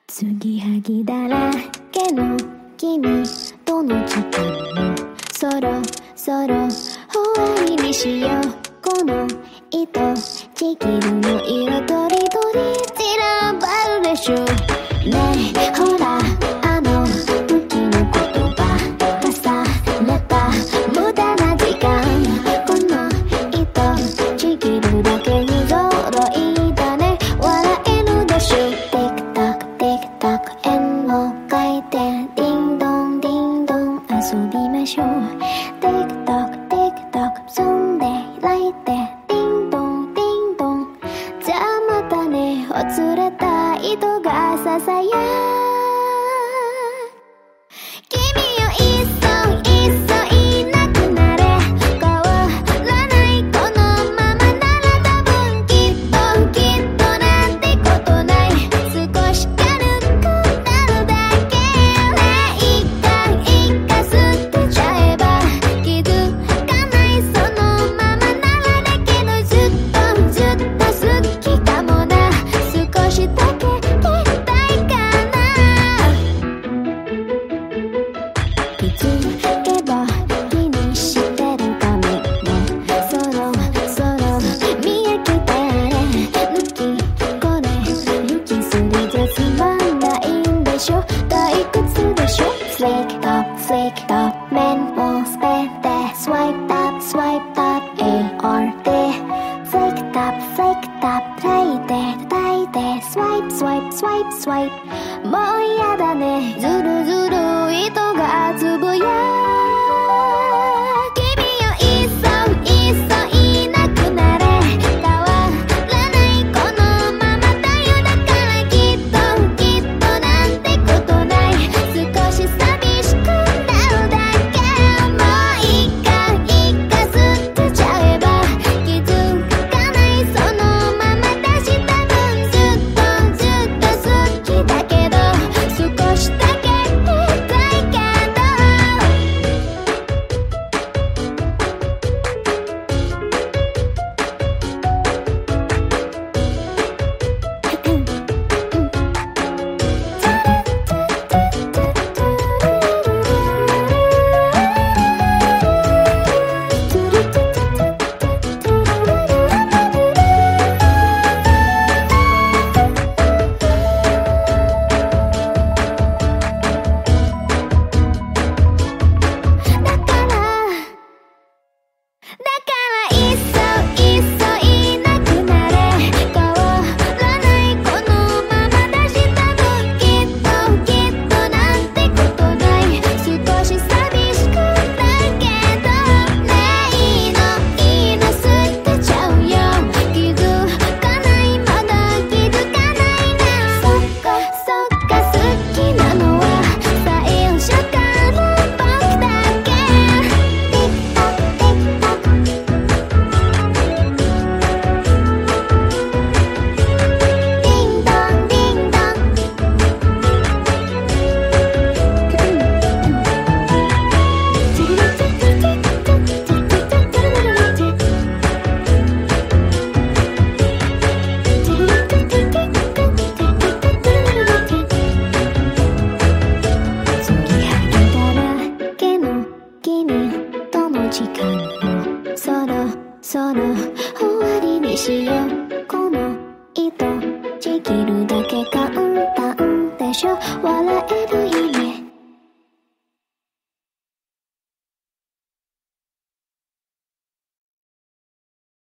継ぎはぎだらけの君との時間もそろそろ終わりにしよう。この糸ちぎるの色とりどり散らばるでしょうね。ほらあの時の言葉重ねた無駄な時間。この糸ちぎるだけにぞろいだね。笑えるでしょ。ティクタクティクタク円を描いてディンドンディンドン遊びましょう。ティクタクティクタクそんで泣いてディンドンディンドン。じゃあまたね。ほつれた糸がささや君よいっそいっそいなくなれ。変わらないこのままなら多分きっとなんてことない。少し軽くなるだけね。一回捨てちゃえば気づかないそのままならだけどずっと好きかもな。少しだけ聞きたいかな。気づけば気にしてる髪もそろそろ見飽きたれ。抜きこれ抜きすりじゃつまんないんでしょ。退屈でしょ。フリックトップフリックトップ面をスペってスワイプタップスワイプタップ ARD フリックタップフリックタップ叩いてスワイプスワイプスワイプスワイプ